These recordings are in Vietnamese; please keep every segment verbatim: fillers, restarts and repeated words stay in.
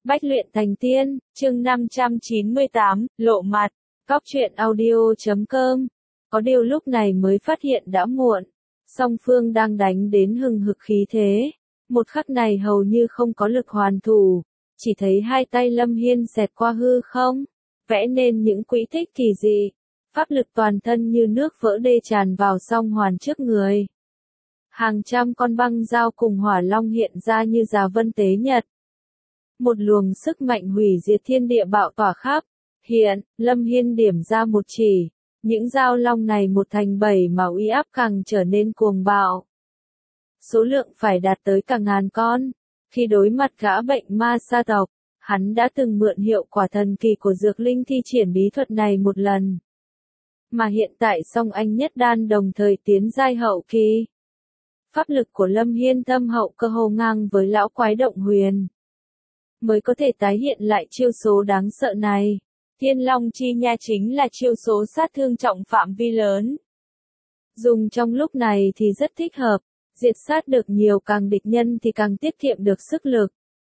Bách luyện thành tiên, chương năm trăm chín mươi tám, lộ mặt, cóc truyện audio chấm com. Có điều lúc này mới phát hiện đã muộn. Song phương đang đánh đến hừng hực khí thế. Một khắc này hầu như không có lực hoàn thủ. Chỉ thấy hai tay Lâm Hiên xẹt qua hư không. Vẽ nên những quỹ tích kỳ dị. Pháp lực toàn thân như nước vỡ đê tràn vào song hoàn trước người. Hàng trăm con băng dao cùng hỏa long hiện ra như giá vân tế nhật. Một luồng sức mạnh hủy diệt thiên địa bạo tỏa khắp. Hiện, Lâm Hiên điểm ra một chỉ. Những dao long này một thành bảy mà uy áp càng trở nên cuồng bạo. Số lượng phải đạt tới cả ngàn con. Khi đối mặt gã bệnh ma sa tộc, hắn đã từng mượn hiệu quả thần kỳ của dược linh thi triển bí thuật này một lần. Mà hiện tại song anh nhất đan đồng thời tiến giai hậu kỳ. Pháp lực của Lâm Hiên thâm hậu cơ hồ ngang với lão quái động huyền. Mới có thể tái hiện lại chiêu số đáng sợ này. Thiên Long Chi Nha chính là chiêu số sát thương trọng phạm vi lớn. Dùng trong lúc này thì rất thích hợp, diệt sát được nhiều càng địch nhân thì càng tiết kiệm được sức lực.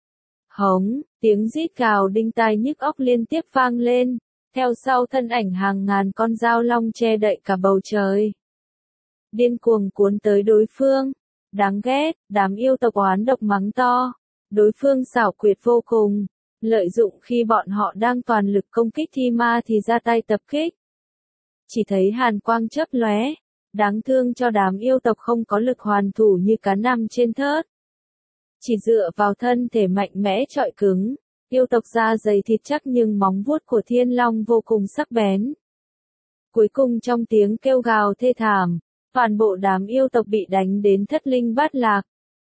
Hống, tiếng rít gào đinh tai nhức óc liên tiếp vang lên, theo sau thân ảnh hàng ngàn con dao long che đậy cả bầu trời. Điên cuồng cuốn tới đối phương, đáng ghét, đám yêu tộc oán độc mắng to. Đối phương xảo quyệt vô cùng, lợi dụng khi bọn họ đang toàn lực công kích thi ma thì ra tay tập kích. Chỉ thấy hàn quang chớp lóe, đáng thương cho đám yêu tộc không có lực hoàn thủ như cá nằm trên thớt. Chỉ dựa vào thân thể mạnh mẽ trọi cứng, yêu tộc da dày thịt chắc nhưng móng vuốt của thiên long vô cùng sắc bén. Cuối cùng trong tiếng kêu gào thê thảm, toàn bộ đám yêu tộc bị đánh đến thất linh bát lạc.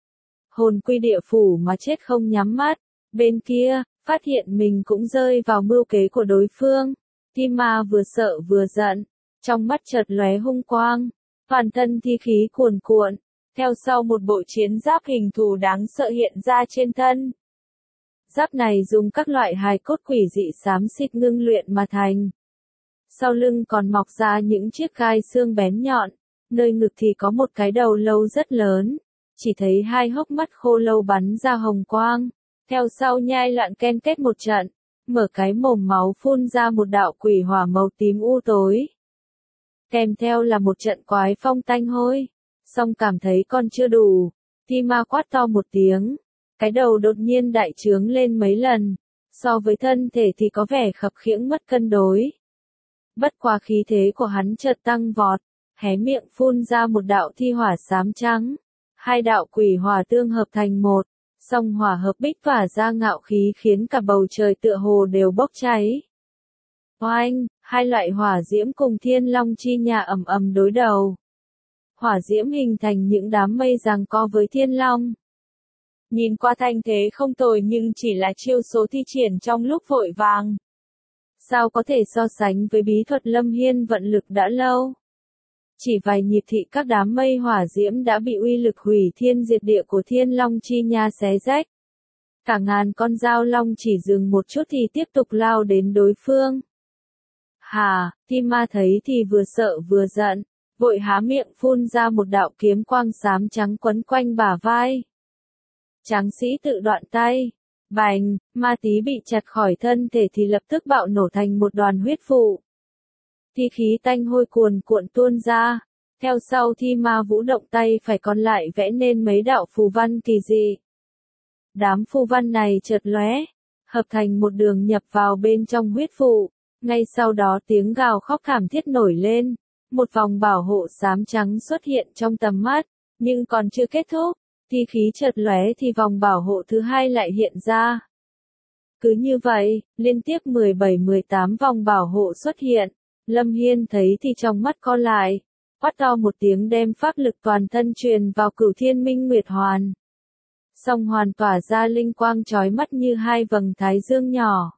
Hồn quy địa phủ mà chết không nhắm mắt. Bên kia, phát hiện mình cũng rơi vào mưu kế của đối phương. Thi ma vừa sợ vừa giận, trong mắt chợt lóe hung quang, toàn thân thi khí cuồn cuộn, theo sau một bộ chiến giáp hình thù đáng sợ hiện ra trên thân. Giáp này dùng các loại hài cốt quỷ dị xám xịt ngưng luyện mà thành. Sau lưng còn mọc ra những chiếc gai xương bén nhọn, nơi ngực thì có một cái đầu lâu rất lớn. Chỉ thấy hai hốc mắt khô lâu bắn ra hồng quang, theo sau nhai loạn ken kết một trận, mở cái mồm máu phun ra một đạo quỷ hỏa màu tím u tối. Kèm theo là một trận quái phong tanh hôi, song cảm thấy còn chưa đủ, thi ma quát to một tiếng, cái đầu đột nhiên đại trướng lên mấy lần, so với thân thể thì có vẻ khập khiễng mất cân đối. Bất quá khí thế của hắn chợt tăng vọt, hé miệng phun ra một đạo thi hỏa xám trắng. Hai đạo quỷ hỏa tương hợp thành một, song hỏa hợp bích và ra ngạo khí khiến cả bầu trời tựa hồ đều bốc cháy. Oanh, hai loại hỏa diễm cùng thiên long chi nha ầm ầm đối đầu. Hỏa diễm hình thành những đám mây giằng co với thiên long. Nhìn qua thanh thế không tồi nhưng chỉ là chiêu số thi triển trong lúc vội vàng. Sao có thể so sánh với bí thuật Lâm Hiên vận lực đã lâu? Chỉ vài nhịp thị các đám mây hỏa diễm đã bị uy lực hủy thiên diệt địa của thiên long chi nha xé rách. Cả ngàn con dao long chỉ dừng một chút thì tiếp tục lao đến đối phương. Hà, thi ma thấy thì vừa sợ vừa giận, vội há miệng phun ra một đạo kiếm quang xám trắng quấn quanh bả vai. Tráng sĩ tự đoạn tay, bành, ma tí bị chặt khỏi thân thể thì lập tức bạo nổ thành một đoàn huyết vụ. Thi khí tanh hôi cuồn cuộn tuôn ra, theo sau thi ma vũ động tay phải còn lại vẽ nên mấy đạo phù văn kỳ dị. Đám phù văn này chợt lóe, hợp thành một đường nhập vào bên trong huyết vụ, ngay sau đó tiếng gào khóc thảm thiết nổi lên, một vòng bảo hộ xám trắng xuất hiện trong tầm mắt, nhưng còn chưa kết thúc, thi khí chợt lóe thì vòng bảo hộ thứ hai lại hiện ra. Cứ như vậy, liên tiếp mười bảy mười tám vòng bảo hộ xuất hiện. Lâm Hiên thấy thì trong mắt co lại, quát to một tiếng đem pháp lực toàn thân truyền vào Cửu Thiên Minh Nguyệt Hoàn. Song hoàn tỏa ra linh quang chói mắt như hai vầng thái dương nhỏ.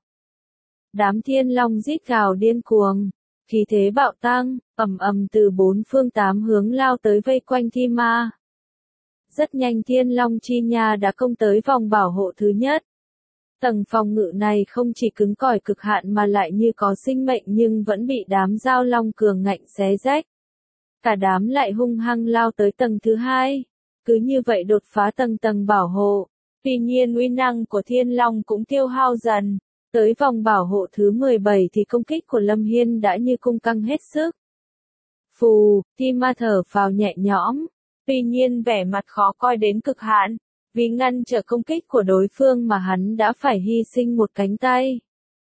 Đám thiên long rít gào điên cuồng, khí thế bạo tăng, ầm ầm từ bốn phương tám hướng lao tới vây quanh thi ma. Rất nhanh thiên long chi nha đã công tới vòng bảo hộ thứ nhất. Tầng phòng ngự này không chỉ cứng cỏi cực hạn mà lại như có sinh mệnh nhưng vẫn bị đám dao long cường ngạnh xé rách. Cả đám lại hung hăng lao tới tầng thứ hai. Cứ như vậy đột phá tầng tầng bảo hộ. Tuy nhiên uy năng của Thiên Long cũng tiêu hao dần. Tới vòng bảo hộ thứ mười bảy thì công kích của Lâm Hiên đã như cung căng hết sức. Phù, Thi Ma thở phào nhẹ nhõm. Tuy nhiên vẻ mặt khó coi đến cực hạn. Vì ngăn trở công kích của đối phương mà hắn đã phải hy sinh một cánh tay.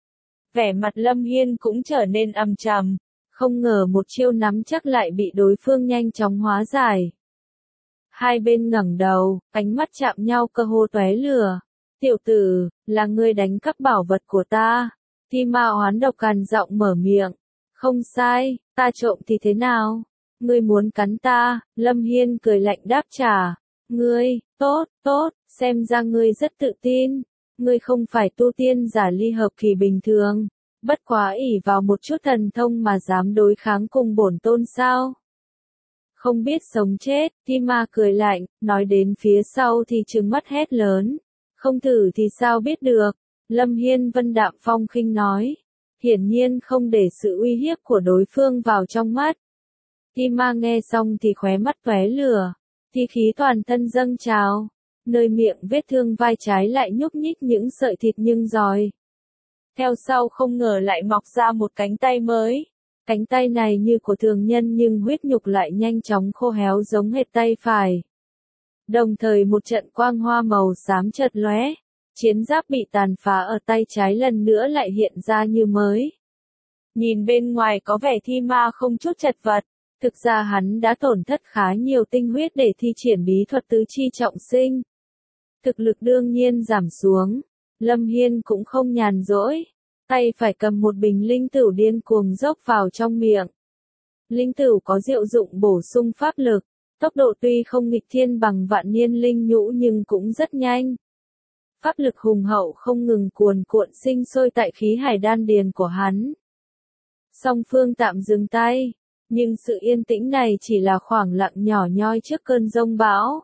Vẻ mặt Lâm Hiên cũng trở nên âm trầm. Không ngờ một chiêu nắm chắc lại bị đối phương nhanh chóng hóa giải. Hai bên ngẩng đầu, ánh mắt chạm nhau cơ hồ tóe lửa. Tiểu tử, là ngươi đánh cắp bảo vật của ta. Thi Ma oán độc cằn giọng mở miệng. Không sai, ta trộm thì thế nào? Ngươi muốn cắn ta? Lâm Hiên cười lạnh đáp trả. Ngươi, tốt, tốt, xem ra ngươi rất tự tin. Ngươi không phải tu tiên giả ly hợp kỳ bình thường. Bất quá ỷ vào một chút thần thông mà dám đối kháng cùng bổn tôn sao? Không biết sống chết, Thi Ma cười lạnh, nói đến phía sau thì trừng mắt hét lớn. Không thử thì sao biết được? Lâm Hiên vân đạm phong khinh nói. Hiển nhiên không để sự uy hiếp của đối phương vào trong mắt. Thi Ma nghe xong thì khóe mắt tóe lửa. Thi khí toàn thân dâng trào. Nơi miệng vết thương vai trái lại nhúc nhích những sợi thịt nhưng giòi. Theo sau không ngờ lại mọc ra một cánh tay mới. Cánh tay này như của thường nhân nhưng huyết nhục lại nhanh chóng khô héo giống hệt tay phải. Đồng thời một trận quang hoa màu xám chợt lóe, chiến giáp bị tàn phá ở tay trái lần nữa lại hiện ra như mới. Nhìn bên ngoài có vẻ Thi Ma không chút chật vật, thực ra hắn đã tổn thất khá nhiều tinh huyết để thi triển bí thuật tứ chi trọng sinh. Thực lực đương nhiên giảm xuống, Lâm Hiên cũng không nhàn rỗi, tay phải cầm một bình linh tửu điên cuồng dốc vào trong miệng. Linh tửu có diệu dụng bổ sung pháp lực. Tốc độ tuy không nghịch thiên bằng vạn niên linh nhũ nhưng cũng rất nhanh. Pháp lực hùng hậu không ngừng cuồn cuộn sinh sôi tại khí hải đan điền của hắn. Song phương tạm dừng tay, nhưng sự yên tĩnh này chỉ là khoảng lặng nhỏ nhoi trước cơn giông bão.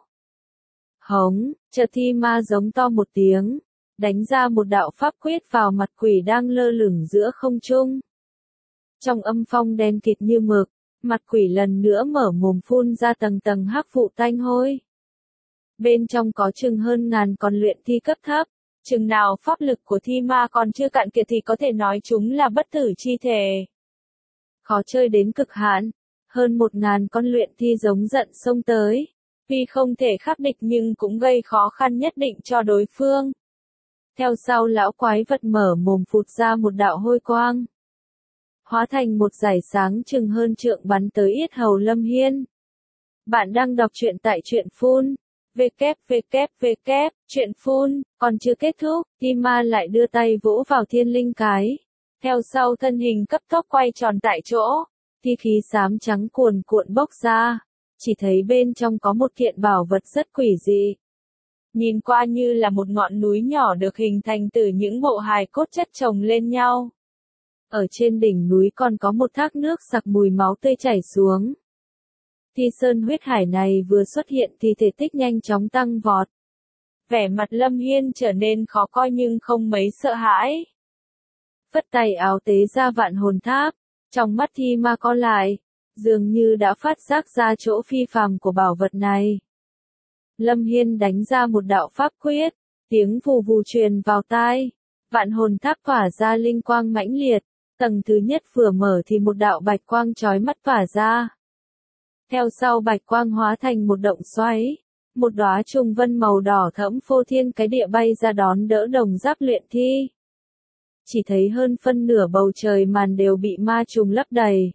Hống, chợt Thi Ma giống to một tiếng, đánh ra một đạo pháp quyết vào mặt quỷ đang lơ lửng giữa không trung. Trong âm phong đen kịt như mực, mặt quỷ lần nữa mở mồm phun ra tầng tầng hắc vụ tanh hôi. Bên trong có chừng hơn ngàn con luyện thi cấp thấp, chừng nào pháp lực của Thi Ma còn chưa cạn kiệt thì có thể nói chúng là bất tử chi thể. Khó chơi đến cực hạn, hơn một ngàn con luyện thi giống giận xông tới, tuy không thể khắc địch nhưng cũng gây khó khăn nhất định cho đối phương. Theo sau lão quái vật mở mồm phụt ra một đạo hôi quang. Hóa thành một dải sáng chừng hơn trượng bắn tới yết hầu Lâm Hiên. Bạn đang đọc truyện tại truyện phun. www, truyện phun, còn chưa kết thúc, Thi Ma lại đưa tay vỗ vào thiên linh cái. Theo sau thân hình cấp tốc quay tròn tại chỗ, thi khí xám trắng cuồn cuộn bốc ra. Chỉ thấy bên trong có một kiện bảo vật rất quỷ dị. Nhìn qua như là một ngọn núi nhỏ được hình thành từ những bộ hài cốt chất chồng lên nhau. Ở trên đỉnh núi còn có một thác nước sặc mùi máu tươi chảy xuống. Thi sơn huyết hải này vừa xuất hiện thì thể tích nhanh chóng tăng vọt. Vẻ mặt Lâm Hiên trở nên khó coi nhưng không mấy sợ hãi. Phất tay áo tế ra vạn hồn tháp, trong mắt Thi Ma co lại, dường như đã phát giác ra chỗ phi phàm của bảo vật này. Lâm Hiên đánh ra một đạo pháp quyết, tiếng vù vù truyền vào tai, vạn hồn tháp tỏa ra linh quang mãnh liệt, tầng thứ nhất vừa mở thì một đạo bạch quang chói mắt tỏa ra. Theo sau bạch quang hóa thành một động xoáy, một đóa trùng vân màu đỏ thẫm phô thiên cái địa bay ra đón đỡ đồng giáp luyện thi. Chỉ thấy hơn phân nửa bầu trời màn đều bị ma trùng lấp đầy.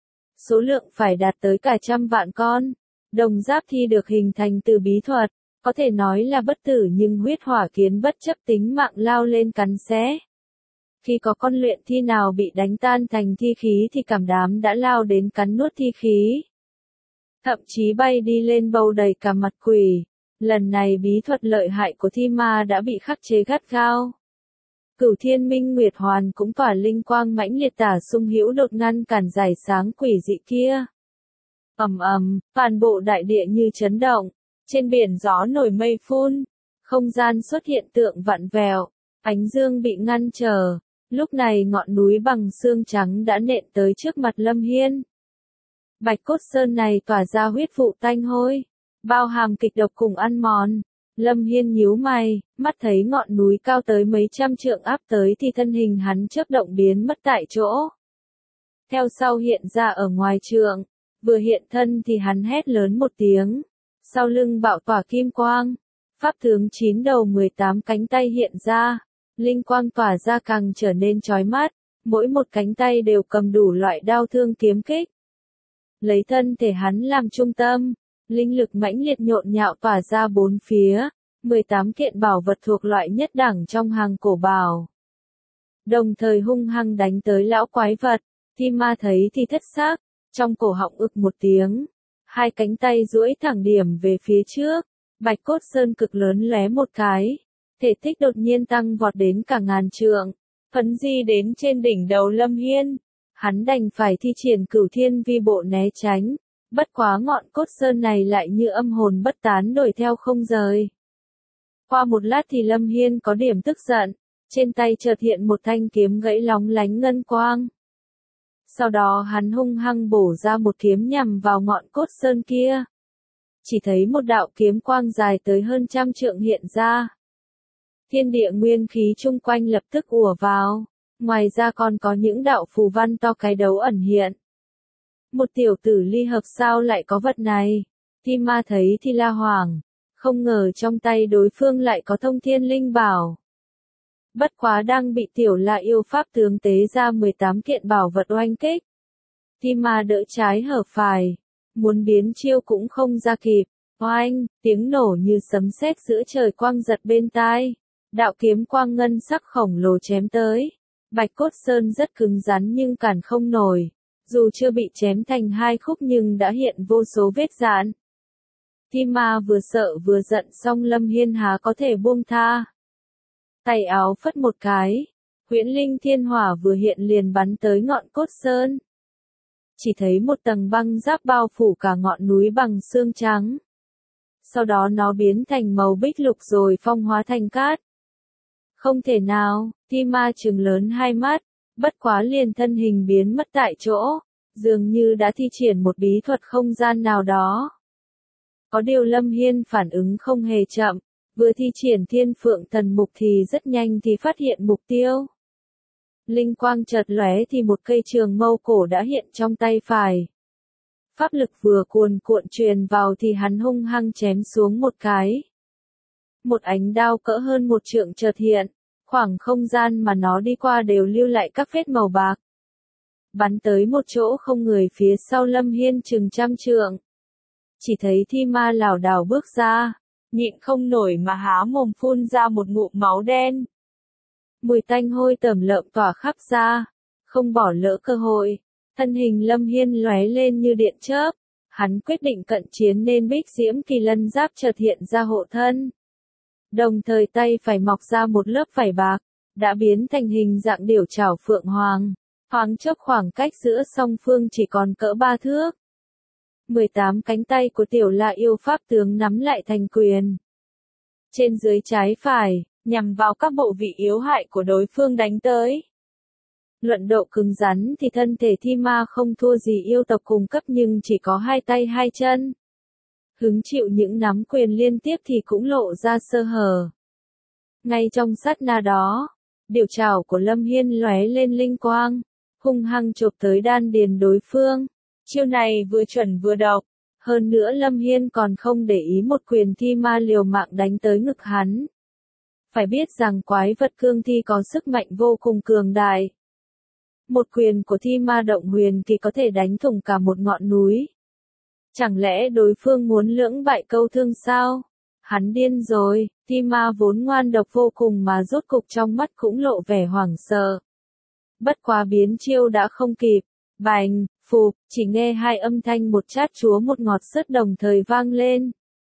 Số lượng phải đạt tới cả trăm vạn con. Đồng giáp thi được hình thành từ bí thuật, có thể nói là bất tử nhưng huyết hỏa kiến bất chấp tính mạng lao lên cắn xé. Khi có con luyện thi nào bị đánh tan thành thi khí thì cảm đám đã lao đến cắn nuốt thi khí. Thậm chí bay đi lên bầu đầy cả mặt quỷ. Lần này bí thuật lợi hại của Thi Ma đã bị khắc chế gắt gao. Cửu Thiên Minh Nguyệt Hoàn cũng tỏa linh quang mãnh liệt tả xung hữu đột ngăn cản giải sáng quỷ dị kia. Ầm ầm, toàn bộ đại địa như chấn động, trên biển gió nổi mây phun, không gian xuất hiện tượng vặn vẹo, ánh dương bị ngăn trở. Lúc này ngọn núi bằng xương trắng đã nện tới trước mặt Lâm Hiên. Bạch cốt sơn này tỏa ra huyết vụ tanh hôi, bao hàm kịch độc cùng ăn mòn, Lâm Hiên nhíu mày, mắt thấy ngọn núi cao tới mấy trăm trượng áp tới thì thân hình hắn chớp động biến mất tại chỗ. Theo sau hiện ra ở ngoài trượng, vừa hiện thân thì hắn hét lớn một tiếng. Sau lưng bạo tỏa kim quang, pháp tướng chín đầu mười tám cánh tay hiện ra, linh quang tỏa ra càng trở nên chói mắt, mỗi một cánh tay đều cầm đủ loại đao thương kiếm kích. Lấy thân thể hắn làm trung tâm, linh lực mãnh liệt nhộn nhạo tỏa ra bốn phía, mười tám kiện bảo vật thuộc loại nhất đẳng trong hàng cổ bảo. Đồng thời hung hăng đánh tới lão quái vật, Thi Ma thấy thì thất xác, trong cổ họng ực một tiếng, hai cánh tay duỗi thẳng điểm về phía trước, bạch cốt sơn cực lớn lóe một cái, thể tích đột nhiên tăng vọt đến cả ngàn trượng, phấn di đến trên đỉnh đầu Lâm Hiên. Hắn đành phải thi triển cửu thiên vi bộ né tránh, bất quá ngọn cốt sơn này lại như âm hồn bất tán đuổi theo không rời. Qua một lát thì Lâm Hiên có điểm tức giận, trên tay chợt hiện một thanh kiếm gãy lóng lánh ngân quang. Sau đó hắn hung hăng bổ ra một kiếm nhằm vào ngọn cốt sơn kia. Chỉ thấy một đạo kiếm quang dài tới hơn trăm trượng hiện ra. Thiên địa nguyên khí chung quanh lập tức ùa vào. Ngoài ra còn có những đạo phù văn to cái đấu ẩn hiện. Một tiểu tử ly hợp sao lại có vật này? Thi Ma thấy thì la hoảng, không ngờ trong tay đối phương lại có thông thiên linh bảo. Bất quá đang bị tiểu la yêu pháp tướng tế ra mười tám kiện bảo vật oanh kích. Thi Ma đỡ trái hở phải, muốn biến chiêu cũng không ra kịp. Oanh, tiếng nổ như sấm sét giữa trời quang giật bên tai. Đạo kiếm quang ngân sắc khổng lồ chém tới. Bạch cốt sơn rất cứng rắn nhưng cản không nổi, dù chưa bị chém thành hai khúc nhưng đã hiện vô số vết rạn. Thi Ma vừa sợ vừa giận song Lâm Hiên há có thể buông tha. Tay áo phất một cái, huyễn linh thiên hỏa vừa hiện liền bắn tới ngọn cốt sơn. Chỉ thấy một tầng băng giáp bao phủ cả ngọn núi bằng xương trắng. Sau đó nó biến thành màu bích lục rồi phong hóa thành cát. Không thể nào, Thi Ma trừng lớn hai mắt, bất quá liền thân hình biến mất tại chỗ, dường như đã thi triển một bí thuật không gian nào đó. Có điều Lâm Hiên phản ứng không hề chậm, vừa thi triển thiên phượng thần mục thì rất nhanh thì phát hiện mục tiêu. Linh quang chợt lóe thì một cây trường mâu cổ đã hiện trong tay phải. Pháp lực vừa cuồn cuộn truyền vào thì hắn hung hăng chém xuống một cái. Một ánh đao cỡ hơn một trượng chợt hiện, khoảng không gian mà nó đi qua đều lưu lại các vết màu bạc. Bắn tới một chỗ không người phía sau Lâm Hiên chừng trăm trượng. Chỉ thấy Thi Ma lảo đảo bước ra, nhịn không nổi mà há mồm phun ra một ngụm máu đen. Mùi tanh hôi tẩm lợm tỏa khắp ra, không bỏ lỡ cơ hội. Thân hình Lâm Hiên lóe lên như điện chớp, hắn quyết định cận chiến nên bích diễm kỳ lân giáp chợt hiện ra hộ thân. Đồng thời tay phải mọc ra một lớp vảy bạc, đã biến thành hình dạng điểu trảo phượng hoàng, thoáng chốc khoảng cách giữa song phương chỉ còn cỡ ba thước. mười tám cánh tay của tiểu la yêu pháp tướng nắm lại thành quyền. Trên dưới trái phải, nhằm vào các bộ vị yếu hại của đối phương đánh tới. Luận độ cứng rắn thì thân thể Thi Ma không thua gì yêu tộc cùng cấp nhưng chỉ có hai tay hai chân. Hứng chịu những nắm quyền liên tiếp thì cũng lộ ra sơ hở. Ngay trong sát na đó, điểu trảo của Lâm Hiên lóe lên linh quang, hung hăng chộp tới đan điền đối phương. Chiêu này vừa chuẩn vừa độc, hơn nữa Lâm Hiên còn không để ý một quyền Thi Ma liều mạng đánh tới ngực hắn. Phải biết rằng quái vật cương thi có sức mạnh vô cùng cường đại. Một quyền của Thi Ma động huyền kỳ có thể đánh thủng cả một ngọn núi. Chẳng lẽ đối phương muốn lưỡng bại câu thương sao? Hắn điên rồi, Thi Ma vốn ngoan độc vô cùng mà rốt cục trong mắt cũng lộ vẻ hoảng sợ. Bất quá biến chiêu đã không kịp, bành, phụp, chỉ nghe hai âm thanh một chát chúa một ngọt sứt đồng thời vang lên.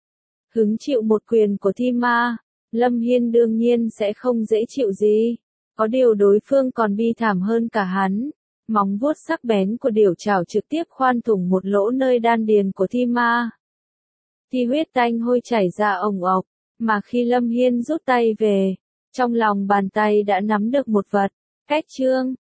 Hứng chịu một quyền của Thi Ma, Lâm Hiên đương nhiên sẽ không dễ chịu gì. Có điều đối phương còn bi thảm hơn cả hắn. Móng vuốt sắc bén của điểu trảo trực tiếp khoan thủng một lỗ nơi đan điền của Thi Ma. Thi huyết tanh hôi chảy ra ồng ộc, mà khi Lâm Hiên rút tay về, trong lòng bàn tay đã nắm được một vật, cách trương,